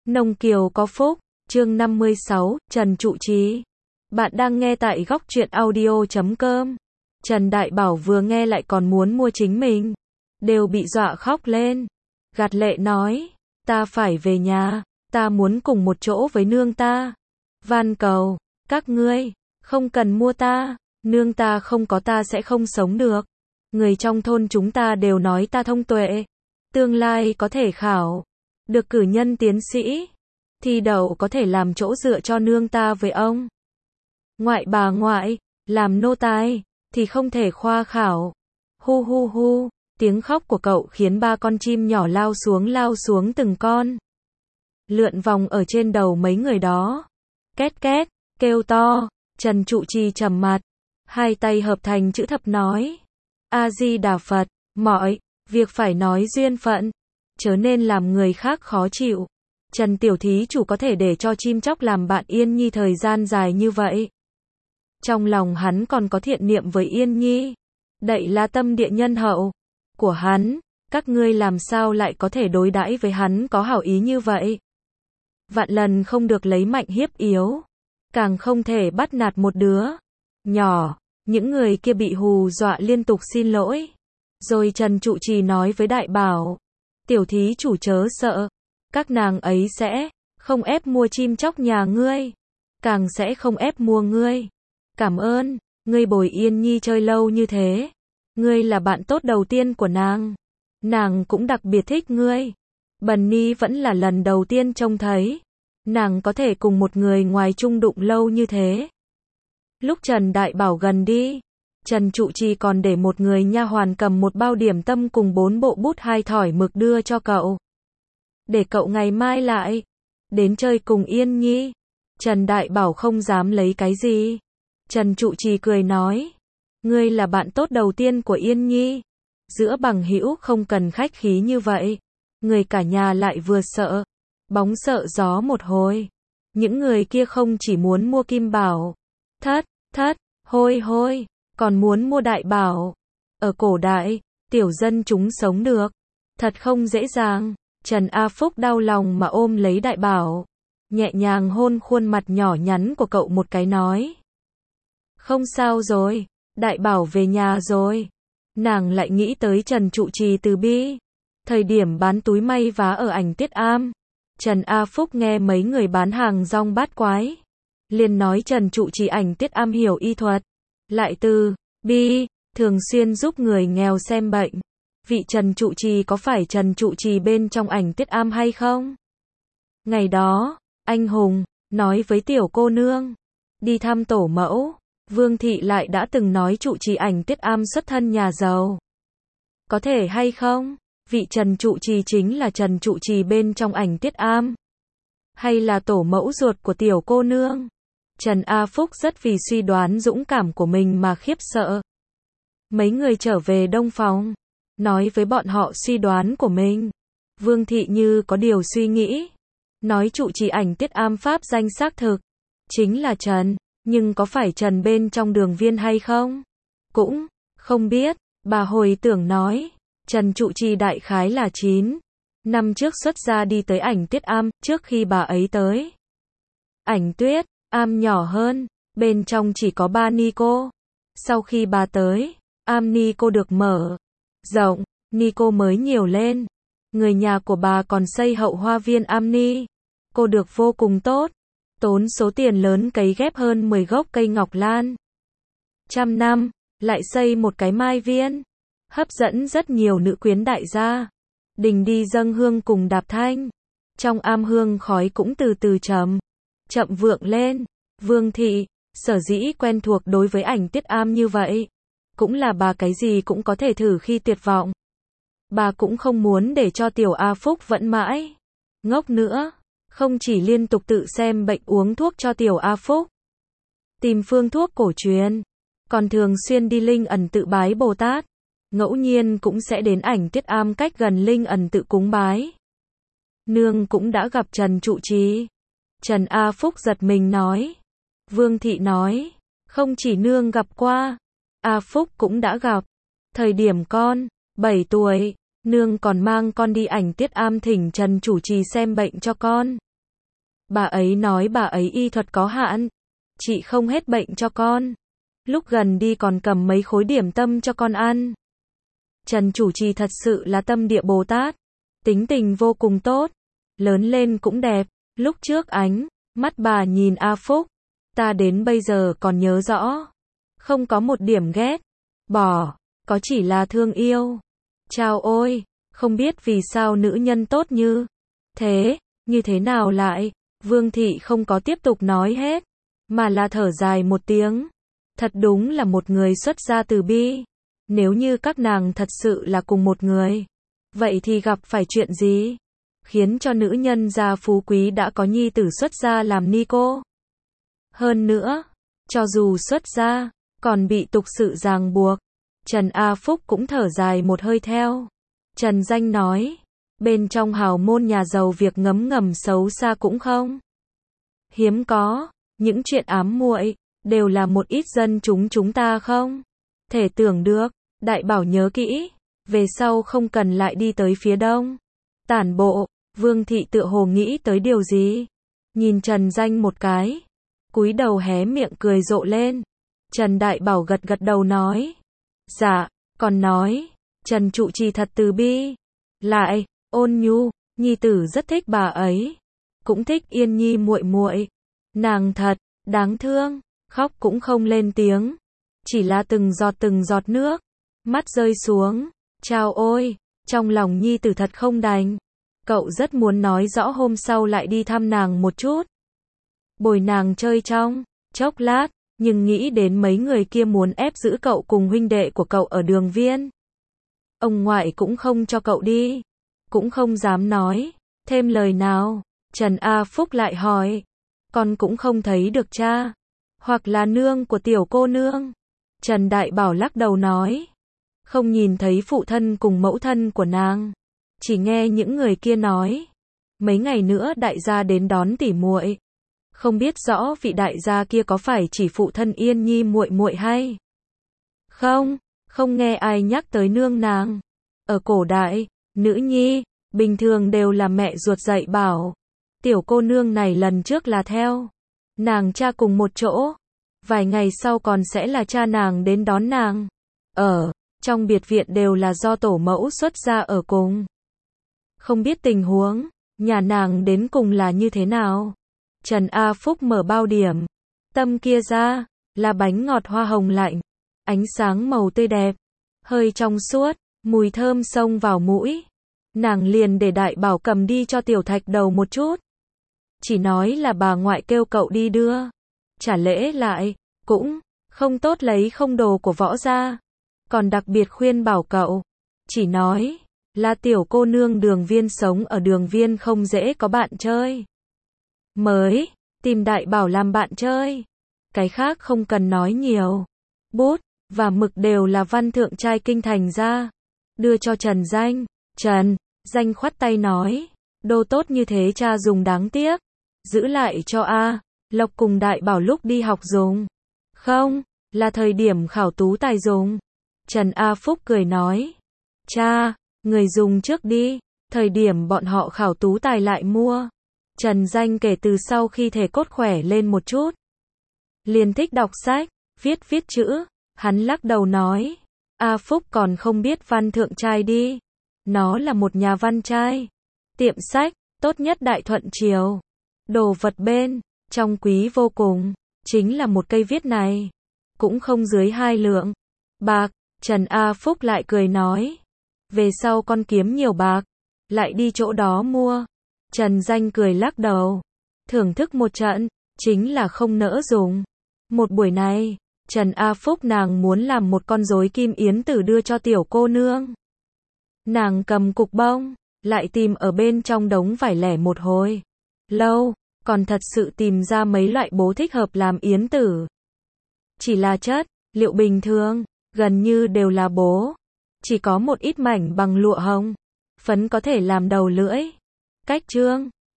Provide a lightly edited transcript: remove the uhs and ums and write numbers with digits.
Nông Kiều có phúc, chương 56, Trần trụ trì. Bạn đang nghe tại góc truyện audio.com. Trần Đại Bảo vừa nghe lại còn muốn mua chính mình. Đều bị dọa khóc lên. Gạt lệ nói, ta phải về nhà, ta muốn cùng một chỗ với nương ta. Van cầu, các ngươi, không cần mua ta, nương ta không có ta sẽ không sống được. Người trong thôn chúng ta đều nói ta thông tuệ. Tương lai có thể khảo được cử nhân tiến sĩ, thi đậu có thể làm chỗ dựa cho nương ta với ông. Ngoại bà ngoại, làm nô tài, thì không thể khoa khảo. Hu hu hu, tiếng khóc của cậu khiến ba con chim nhỏ lao xuống từng con. Lượn vòng ở trên đầu mấy người đó. Két két, kêu to, Trần trụ trì trầm mặt, hai tay hợp thành chữ thập nói. A-di-đà Phật, mọi việc phải nói duyên phận, chớ nên làm người khác khó chịu. Trần tiểu thí chủ có thể để cho chim chóc làm bạn Yên Nhi thời gian dài như vậy. Trong lòng hắn còn có thiện niệm với Yên Nhi. Đậy là tâm địa nhân hậu của hắn, các ngươi làm sao lại có thể đối đãi với hắn có hảo ý như vậy? Vạn lần không được lấy mạnh hiếp yếu, càng không thể bắt nạt một đứa nhỏ. Những người kia bị hù dọa liên tục xin lỗi. Rồi Trần trụ trì nói với Đại Bảo, tiểu thí chủ chớ sợ, các nàng ấy sẽ không ép mua chim chóc nhà ngươi, càng sẽ không ép mua ngươi. Cảm ơn, ngươi bồi Yên Nhi chơi lâu như thế. Ngươi là bạn tốt đầu tiên của nàng. Nàng cũng đặc biệt thích ngươi. Bần Ni vẫn là lần đầu tiên trông thấy nàng có thể cùng một người ngoài chung đụng lâu như thế. Lúc Trần Đại Bảo gần đi, Trần trụ trì còn để một người nha hoàn cầm một bao điểm tâm cùng 4 bộ bút 2 thỏi mực đưa cho cậu. Để cậu ngày mai lại đến chơi cùng Yên Nhi. Trần Đại Bảo không dám lấy cái gì. Trần trụ trì cười nói, ngươi là bạn tốt đầu tiên của Yên Nhi. Giữa bằng hữu không cần khách khí như vậy. Người cả nhà lại vừa sợ bóng sợ gió một hồi. Những người kia không chỉ muốn mua kim bảo thất, hôi, còn muốn mua đại bảo. Ở cổ đại, tiểu dân chúng sống được thật không dễ dàng. Trần A Phúc đau lòng mà ôm lấy Đại Bảo, nhẹ nhàng hôn khuôn mặt nhỏ nhắn của cậu một cái nói. Không sao rồi, Đại Bảo về nhà rồi. Nàng lại nghĩ tới Trần trụ trì từ bi, thời điểm bán túi may vá ở Ảnh Tiết Am. Trần A Phúc nghe mấy người bán hàng rong bát quái, liền nói Trần trụ trì Ảnh Tiết Am hiểu y thuật, lại từ bi, thường xuyên giúp người nghèo xem bệnh. Vị Trần trụ trì có phải Trần trụ trì bên trong Ảnh Tiết Am hay không? Ngày đó, anh hùng nói với tiểu cô nương đi thăm tổ mẫu, Vương thị lại đã từng nói trụ trì Ảnh Tiết Am xuất thân nhà giàu. Có thể hay không? Vị Trần trụ trì chính là Trần trụ trì bên trong Ảnh Tiết Am, hay là tổ mẫu ruột của tiểu cô nương? Trần A Phúc rất vì suy đoán dũng cảm của mình mà khiếp sợ. Mấy người trở về đông phòng, nói với bọn họ suy đoán của mình. Vương thị như có điều suy nghĩ, nói trụ trì Ảnh Tiết Am pháp danh xác thực chính là Trần, nhưng có phải Trần bên trong Đường Viên hay không? Cũng không biết. Bà hồi tưởng nói, Trần trụ trì đại khái là 9 năm trước xuất gia đi tới Ảnh Tiết Am. Trước khi bà ấy tới Ảnh Tuyết Am nhỏ hơn, bên trong chỉ có 3 ni cô. Sau khi bà tới, am ni cô được mở rộng, ni cô mới nhiều lên. Người nhà của bà còn xây hậu hoa viên am ni cô được vô cùng tốt, tốn số tiền lớn cấy ghép hơn 10 gốc cây ngọc lan. 100 năm, lại xây một cái mai viên, hấp dẫn rất nhiều nữ quyến đại gia đình đi dâng hương cùng đạp thanh. Trong am hương khói cũng từ từ chậm vượng lên. Vương thị sở dĩ quen thuộc đối với Ảnh Tiết Am như vậy, cũng là bà cái gì cũng có thể thử khi tuyệt vọng. Bà cũng không muốn để cho tiểu A Phúc vẫn mãi ngốc nữa, không chỉ liên tục tự xem bệnh uống thuốc cho tiểu A Phúc, tìm phương thuốc cổ truyền, còn thường xuyên đi Linh Ẩn tự bái Bồ Tát. Ngẫu nhiên cũng sẽ đến Ảnh Tiết Am cách gần Linh Ẩn tự cúng bái. Nương cũng đã gặp Trần trụ trì. Trần A Phúc giật mình nói. Vương thị nói, không chỉ nương gặp qua, A Phúc cũng đã gặp. Thời điểm con 7 tuổi, nương còn mang con đi Ảnh Tiết Am thỉnh Trần chủ trì xem bệnh cho con. Bà ấy nói bà ấy y thuật có hạn, chị không hết bệnh cho con. Lúc gần đi còn cầm mấy khối điểm tâm cho con ăn. Trần chủ trì thật sự là tâm địa Bồ Tát, tính tình vô cùng tốt, lớn lên cũng đẹp. Lúc trước ánh mắt bà nhìn A Phúc, ta đến bây giờ còn nhớ rõ, không có một điểm ghét bỏ, có chỉ là thương yêu. Chao ôi, không biết vì sao nữ nhân tốt như thế, như thế nào lại. Vương thị không có tiếp tục nói hết, mà là thở dài một tiếng. Thật đúng là một người xuất gia từ bi. Nếu như các nàng thật sự là cùng một người, vậy thì gặp phải chuyện gì khiến cho nữ nhân gia phú quý đã có nhi tử xuất gia làm ni cô? Hơn nữa, cho dù xuất gia, còn bị tục sự ràng buộc. Trần A Phúc cũng thở dài một hơi theo. Trần Danh nói, bên trong hào môn nhà giàu việc ngấm ngầm xấu xa cũng không hiếm có, những chuyện ám muội đều là một ít dân chúng ta không thể tưởng được. Đại Bảo nhớ kỹ, về sau không cần lại đi tới phía đông tản bộ. Vương thị tựa hồ nghĩ tới điều gì, nhìn Trần Danh một cái, cúi đầu hé miệng cười rộ lên. Trần Đại Bảo gật gật đầu nói, dạ, còn nói, Trần trụ trì thật từ bi, lại ôn nhu, nhi tử rất thích bà ấy, cũng thích Yên Nhi muội muội, nàng thật đáng thương, khóc cũng không lên tiếng, chỉ là từng giọt nước mắt rơi xuống. Chao ôi, trong lòng nhi tử thật không đành. Cậu rất muốn nói rõ hôm sau lại đi thăm nàng một chút, bồi nàng chơi trong chốc lát, nhưng nghĩ đến mấy người kia muốn ép giữ cậu cùng huynh đệ của cậu ở Đường Viên, ông ngoại cũng không cho cậu đi, cũng không dám nói thêm lời nào. Trần A Phúc lại hỏi, con cũng không thấy được cha hoặc là nương của tiểu cô nương. Trần Đại Bảo lắc đầu nói, không nhìn thấy phụ thân cùng mẫu thân của nàng, chỉ nghe những người kia nói, mấy ngày nữa đại gia đến đón tỉ muội. Không biết rõ vị đại gia kia có phải chỉ phụ thân Yên Nhi muội muội hay không, không nghe ai nhắc tới nương nàng. Ở cổ đại, nữ nhi bình thường đều là mẹ ruột dạy bảo. Tiểu cô nương này lần trước là theo nàng cha cùng một chỗ, vài ngày sau còn sẽ là cha nàng đến đón nàng. Ở trong biệt viện đều là do tổ mẫu xuất gia ở cùng. Không biết tình huống nhà nàng đến cùng là như thế nào. Trần A Phúc mở bao điểm tâm kia ra, là bánh ngọt hoa hồng lạnh, ánh sáng màu tươi đẹp, hơi trong suốt, mùi thơm xông vào mũi. Nàng liền để Đại Bảo cầm đi cho Tiểu Thạch Đầu một chút, chỉ nói là bà ngoại kêu cậu đi đưa. Trả lễ lại, cũng không tốt lấy không đồ của võ gia, còn đặc biệt khuyên bảo cậu, chỉ nói là tiểu cô nương Đường Viên sống ở Đường Viên không dễ có bạn chơi, mới tìm Đại Bảo làm bạn chơi. Cái khác không cần nói nhiều. Bút và mực đều là Văn Thượng trai kinh thành ra, đưa cho Trần Danh. Trần Danh khoát tay nói, đồ tốt như thế cha dùng đáng tiếc, giữ lại cho A Lộc cùng Đại Bảo lúc đi học dùng, không là thời điểm khảo tú tài dùng. Trần A Phúc cười nói, cha, người dùng trước đi, thời điểm bọn họ khảo tú tài lại mua. Trần Danh kể từ sau khi thể cốt khỏe lên một chút, liền thích đọc sách, viết chữ. Hắn lắc đầu nói, A Phúc còn không biết Văn Thượng trai đi, nó là một nhà văn trai, tiệm sách tốt nhất Đại Thuận Triều, đồ vật bên trong quý vô cùng, chính là một cây viết này, cũng không dưới 2 lượng bạc. Trần A Phúc lại cười nói, về sau con kiếm nhiều bạc, lại đi chỗ đó mua. Trần Danh cười lắc đầu, thưởng thức một trận, chính là không nỡ dùng. Một buổi này, Trần A Phúc nàng muốn làm một con rối kim yến tử đưa cho tiểu cô nương. Nàng cầm cục bông, lại tìm ở bên trong đống vải lẻ một hồi lâu, còn thật sự tìm ra mấy loại bố thích hợp làm yến tử. Chỉ là chất liệu bình thường, gần như đều là bố, chỉ có một ít mảnh bằng lụa hồng phấn có thể làm đầu lưỡi. Cách trương